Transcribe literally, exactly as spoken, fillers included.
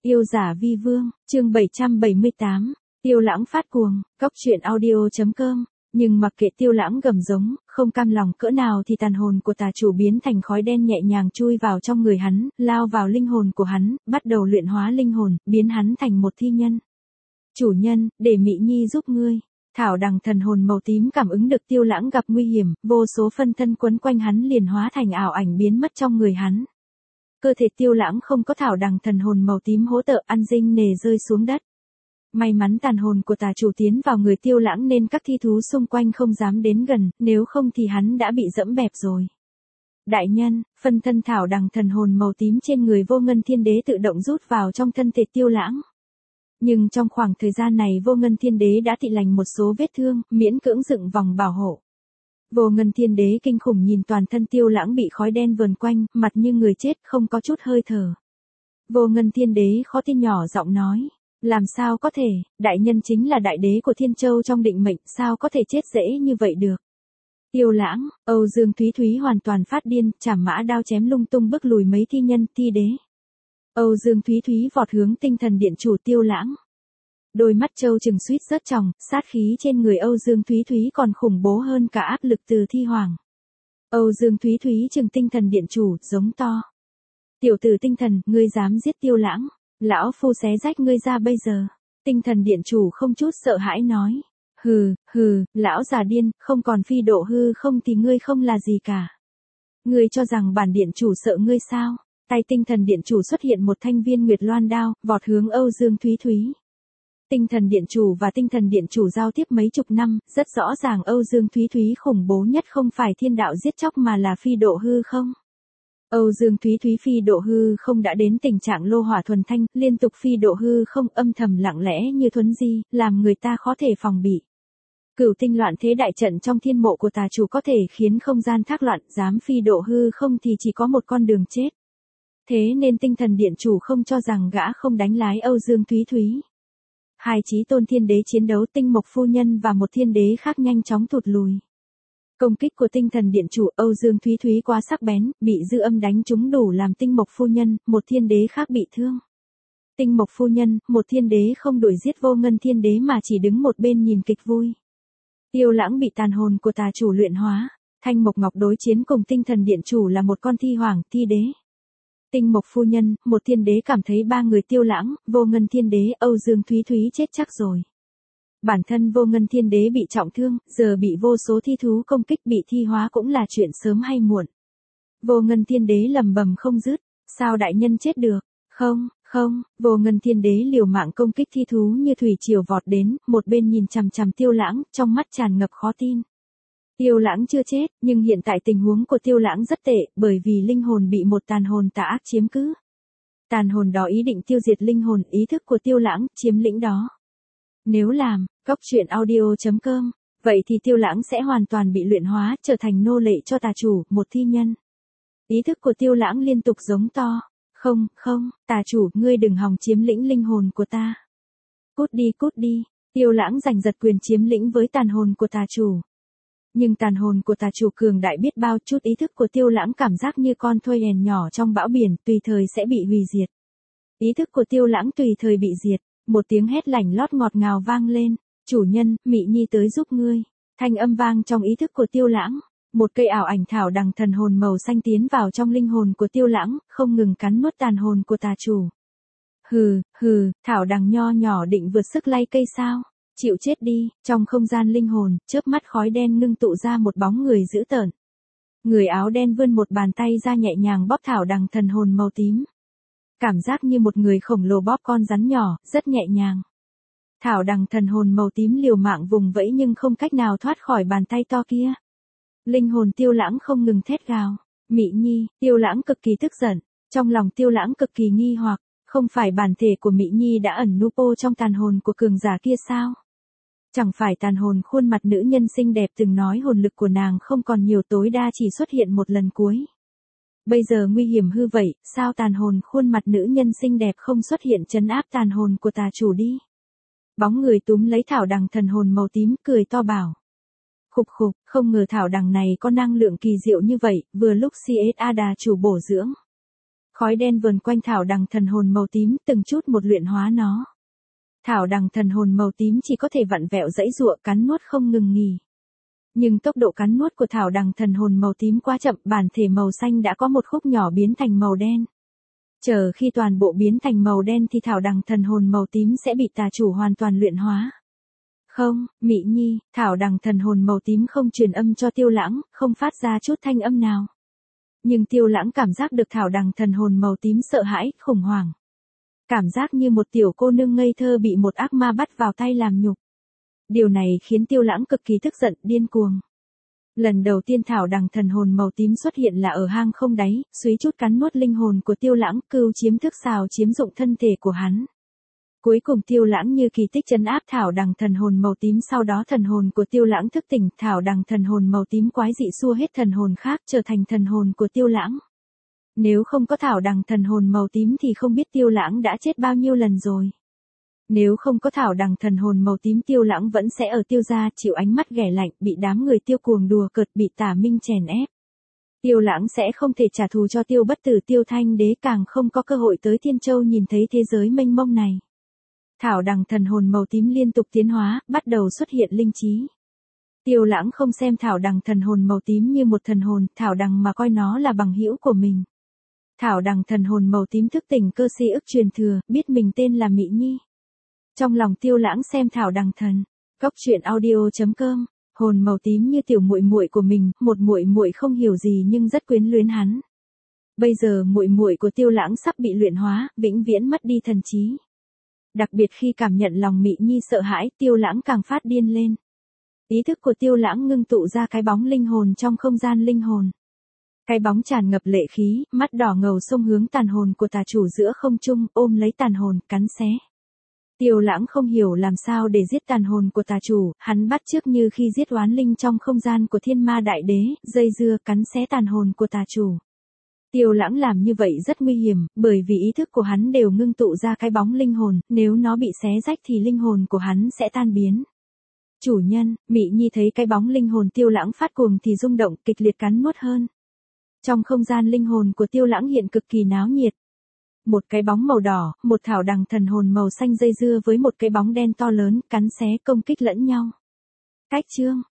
Yêu giả vi vương, chương bảy trăm bảy mươi tám, Tiêu Lãng phát cuồng, cóc truyện audio chấm com. Nhưng mặc kệ Tiêu Lãng gầm giống, không cam lòng cỡ nào thì tàn hồn của tà chủ biến thành khói đen nhẹ nhàng chui vào trong người hắn, lao vào linh hồn của hắn, bắt đầu luyện hóa linh hồn, biến hắn thành một thi nhân. Chủ nhân, để Mị Nhi giúp ngươi. Thảo đằng thần hồn màu tím cảm ứng được Tiêu Lãng gặp nguy hiểm, vô số phân thân quấn quanh hắn liền hóa thành ảo ảnh biến mất trong người hắn. Cơ thể Tiêu Lãng không có thảo đằng thần hồn màu tím hỗ trợ, ăn dinh nề rơi xuống đất. May mắn tàn hồn của tà chủ tiến vào người Tiêu Lãng nên các thi thú xung quanh không dám đến gần, nếu không thì hắn đã bị dẫm bẹp rồi. Đại nhân, phân thân thảo đằng thần hồn màu tím trên người Vô Ngân Thiên Đế tự động rút vào trong thân thể Tiêu Lãng. Nhưng trong khoảng thời gian này Vô Ngân Thiên Đế đã tị lành một số vết thương, miễn cưỡng dựng vòng bảo hộ. Vô Ngân Thiên Đế kinh khủng nhìn toàn thân Tiêu Lãng bị khói đen vờn quanh, mặt như người chết, không có chút hơi thở. Vô Ngân Thiên Đế khó tin nhỏ giọng nói, làm sao có thể, đại nhân chính là đại đế của Thiên Châu trong định mệnh, sao có thể chết dễ như vậy được. Tiêu Lãng, Âu Dương Thúy Thúy hoàn toàn phát điên, chảm mã đao chém lung tung bức lùi mấy thi nhân, thi đế. Âu Dương Thúy Thúy vọt hướng tinh thần điện chủ Tiêu Lãng. Đôi mắt trâu trừng suýt rớt tròng, sát khí trên người Âu Dương Thúy Thúy còn khủng bố hơn cả áp lực từ thi hoàng. Âu Dương Thúy Thúy trừng tinh thần điện chủ, giống to. Tiểu tử tinh thần, ngươi dám giết Tiêu Lãng, lão phu xé rách ngươi ra bây giờ. Tinh thần điện chủ không chút sợ hãi nói. Hừ, hừ, lão già điên, không còn phi độ hư không thì ngươi không là gì cả. Ngươi cho rằng bản điện chủ sợ ngươi sao? Tay tinh thần điện chủ xuất hiện một thanh viên nguyệt loan đao, vọt hướng Âu Dương Thúy Thúy. Tinh thần điện chủ và tinh thần điện chủ giao tiếp mấy chục năm, rất rõ ràng Âu Dương Thúy Thúy khủng bố nhất không phải thiên đạo giết chóc mà là phi độ hư không. Âu Dương Thúy Thúy phi độ hư không đã đến tình trạng lô hỏa thuần thanh, liên tục phi độ hư không âm thầm lặng lẽ như thuấn di, làm người ta khó thể phòng bị. Cửu tinh loạn thế đại trận trong thiên mộ của tà chủ có thể khiến không gian thác loạn, dám phi độ hư không thì chỉ có một con đường chết. Thế nên tinh thần điện chủ không cho rằng gã không đánh lái Âu Dương Thúy Thúy. Hai chí tôn thiên đế chiến đấu, Tinh Mộc phu nhân và một thiên đế khác nhanh chóng thụt lùi. Công kích của tinh thần điện chủ Âu Dương Thúy Thúy quá sắc bén, bị dư âm đánh trúng đủ làm Tinh Mộc phu nhân, một thiên đế khác bị thương. Tinh Mộc phu nhân, một thiên đế không đuổi giết Vô Ngân Thiên Đế mà chỉ đứng một bên nhìn kịch vui. Tiêu Lãng bị tàn hồn của tà chủ luyện hóa, Thanh Mộc Ngọc đối chiến cùng tinh thần điện chủ là một con thi hoàng, thi đế. Tinh Mộc phu nhân, một thiên đế cảm thấy ba người Tiêu Lãng, Vô Ngân Thiên Đế, Âu Dương Thúy Thúy chết chắc rồi. Bản thân Vô Ngân Thiên Đế bị trọng thương, giờ bị vô số thi thú công kích bị thi hóa cũng là chuyện sớm hay muộn. Vô Ngân Thiên Đế lầm bầm không dứt, sao đại nhân chết được? Không, không, Vô Ngân Thiên Đế liều mạng công kích thi thú như thủy triều vọt đến, một bên nhìn chằm chằm Tiêu Lãng, trong mắt tràn ngập khó tin. Tiêu Lãng chưa chết, nhưng hiện tại tình huống của Tiêu Lãng rất tệ, bởi vì linh hồn bị một tàn hồn tà ác chiếm cứ. Tàn hồn đó ý định tiêu diệt linh hồn, ý thức của Tiêu Lãng, chiếm lĩnh đó. Nếu làm, cóc truyện audio chấm com, vậy thì Tiêu Lãng sẽ hoàn toàn bị luyện hóa, trở thành nô lệ cho tà chủ, một thi nhân. Ý thức của Tiêu Lãng liên tục giống to. Không, không, tà chủ, ngươi đừng hòng chiếm lĩnh linh hồn của ta. Cút đi, cút đi. Tiêu Lãng giành giật quyền chiếm lĩnh với tàn hồn của tà chủ. Nhưng tàn hồn của tà chủ cường đại biết bao, chút ý thức của Tiêu Lãng cảm giác như con thoi hèn nhỏ trong bão biển, tùy thời sẽ bị hủy diệt. Ý thức của Tiêu Lãng tùy thời bị diệt, một tiếng hét lảnh lót ngọt ngào vang lên, chủ nhân, Mị Nhi tới giúp ngươi. Thanh âm vang trong ý thức của Tiêu Lãng, một cây ảo ảnh thảo đằng thần hồn màu xanh tiến vào trong linh hồn của Tiêu Lãng, không ngừng cắn nuốt tàn hồn của tà chủ. Hừ, hừ, thảo đằng nho nhỏ định vượt sức lay cây sao? Chịu chết đi, trong không gian linh hồn, chớp mắt khói đen ngưng tụ ra một bóng người dữ tợn. Người áo đen vươn một bàn tay ra nhẹ nhàng bóp thảo đằng thần hồn màu tím. Cảm giác như một người khổng lồ bóp con rắn nhỏ, rất nhẹ nhàng. Thảo đằng thần hồn màu tím liều mạng vùng vẫy nhưng không cách nào thoát khỏi bàn tay to kia. Linh hồn Tiêu Lãng không ngừng thét gào. Mị Nhi, Tiêu Lãng cực kỳ tức giận. Trong lòng Tiêu Lãng cực kỳ nghi hoặc, không phải bản thể của Mị Nhi đã ẩn núp trong tàn hồn của cường giả kia sao? Chẳng phải tàn hồn khuôn mặt nữ nhân xinh đẹp từng nói hồn lực của nàng không còn nhiều, tối đa chỉ xuất hiện một lần cuối. Bây giờ nguy hiểm hư vậy, sao tàn hồn khuôn mặt nữ nhân xinh đẹp không xuất hiện trấn áp tàn hồn của tà chủ đi? Bóng người túm lấy thảo đằng thần hồn màu tím, cười to bảo. Khục khục, không ngờ thảo đằng này có năng lượng kỳ diệu như vậy, vừa lúc xê ét a đà chủ bổ dưỡng. Khói đen vờn quanh thảo đằng thần hồn màu tím, từng chút một luyện hóa nó. Thảo đằng thần hồn màu tím chỉ có thể vặn vẹo giãy giụa cắn nuốt không ngừng nghỉ. Nhưng tốc độ cắn nuốt của thảo đằng thần hồn màu tím quá chậm, bản thể màu xanh đã có một khúc nhỏ biến thành màu đen. Chờ khi toàn bộ biến thành màu đen thì thảo đằng thần hồn màu tím sẽ bị tà chủ hoàn toàn luyện hóa. Không, Mị Nhi, thảo đằng thần hồn màu tím không truyền âm cho Tiêu Lãng, không phát ra chút thanh âm nào. Nhưng Tiêu Lãng cảm giác được thảo đằng thần hồn màu tím sợ hãi, khủng hoảng. Cảm giác như một tiểu cô nương ngây thơ bị một ác ma bắt vào tay làm nhục. Điều này khiến Tiêu Lãng cực kỳ tức giận, điên cuồng. Lần đầu tiên thảo đằng thần hồn màu tím xuất hiện là ở hang không đáy, suý chút cắn nuốt linh hồn của Tiêu Lãng, cưu chiếm thức xào chiếm dụng thân thể của hắn. Cuối cùng Tiêu Lãng như kỳ tích trấn áp thảo đằng thần hồn màu tím, sau đó thần hồn của Tiêu Lãng thức tỉnh, thảo đằng thần hồn màu tím quái dị xua hết thần hồn khác trở thành thần hồn của Tiêu Lãng. Nếu không có thảo đằng thần hồn màu tím thì không biết Tiêu Lãng đã chết bao nhiêu lần rồi. Nếu không có thảo đằng thần hồn màu tím, Tiêu Lãng vẫn sẽ ở Tiêu gia chịu ánh mắt ghẻ lạnh, bị đám người Tiêu cuồng đùa cợt, bị Tả Minh chèn ép. Tiêu Lãng sẽ không thể trả thù cho Tiêu Bất Tử, Tiêu Thanh Đế càng không có cơ hội tới Thiên Châu nhìn thấy thế giới mênh mông này. Thảo đằng thần hồn màu tím liên tục tiến hóa, bắt đầu xuất hiện linh trí. Tiêu Lãng không xem thảo đằng thần hồn màu tím như một thần hồn, thảo đằng mà coi nó là bằng hữu của mình. Thảo đằng thần hồn màu tím thức tỉnh cơ si ức truyền thừa, biết mình tên là Mị Nhi. Trong lòng Tiêu Lãng xem thảo đằng thần. Góc truyện audio chấm com. Hồn màu tím như tiểu muội muội của mình, một muội muội không hiểu gì nhưng rất quyến luyến hắn. Bây giờ muội muội của Tiêu Lãng sắp bị luyện hóa, vĩnh viễn mất đi thần trí. Đặc biệt khi cảm nhận lòng Mị Nhi sợ hãi, Tiêu Lãng càng phát điên lên. Ý thức của Tiêu Lãng ngưng tụ ra cái bóng linh hồn trong không gian linh hồn. Cái bóng tràn ngập lệ khí, mắt đỏ ngầu xông hướng tàn hồn của tà chủ giữa không trung, ôm lấy tàn hồn, cắn xé. Tiêu Lãng không hiểu làm sao để giết tàn hồn của tà chủ, hắn bắt chước như khi giết oán linh trong không gian của Thiên Ma Đại Đế, dây dưa cắn xé tàn hồn của tà chủ. Tiêu Lãng làm như vậy rất nguy hiểm, bởi vì ý thức của hắn đều ngưng tụ ra cái bóng linh hồn, nếu nó bị xé rách thì linh hồn của hắn sẽ tan biến. Chủ nhân, Mị Nhi thấy cái bóng linh hồn Tiêu Lãng phát cuồng thì rung động, kịch liệt cắn nuốt hơn. Trong không gian linh hồn của Tiêu Lãng hiện cực kỳ náo nhiệt. Một cái bóng màu đỏ, một thảo đằng thần hồn màu xanh dây dưa với một cái bóng đen to lớn, cắn xé công kích lẫn nhau. Cách chương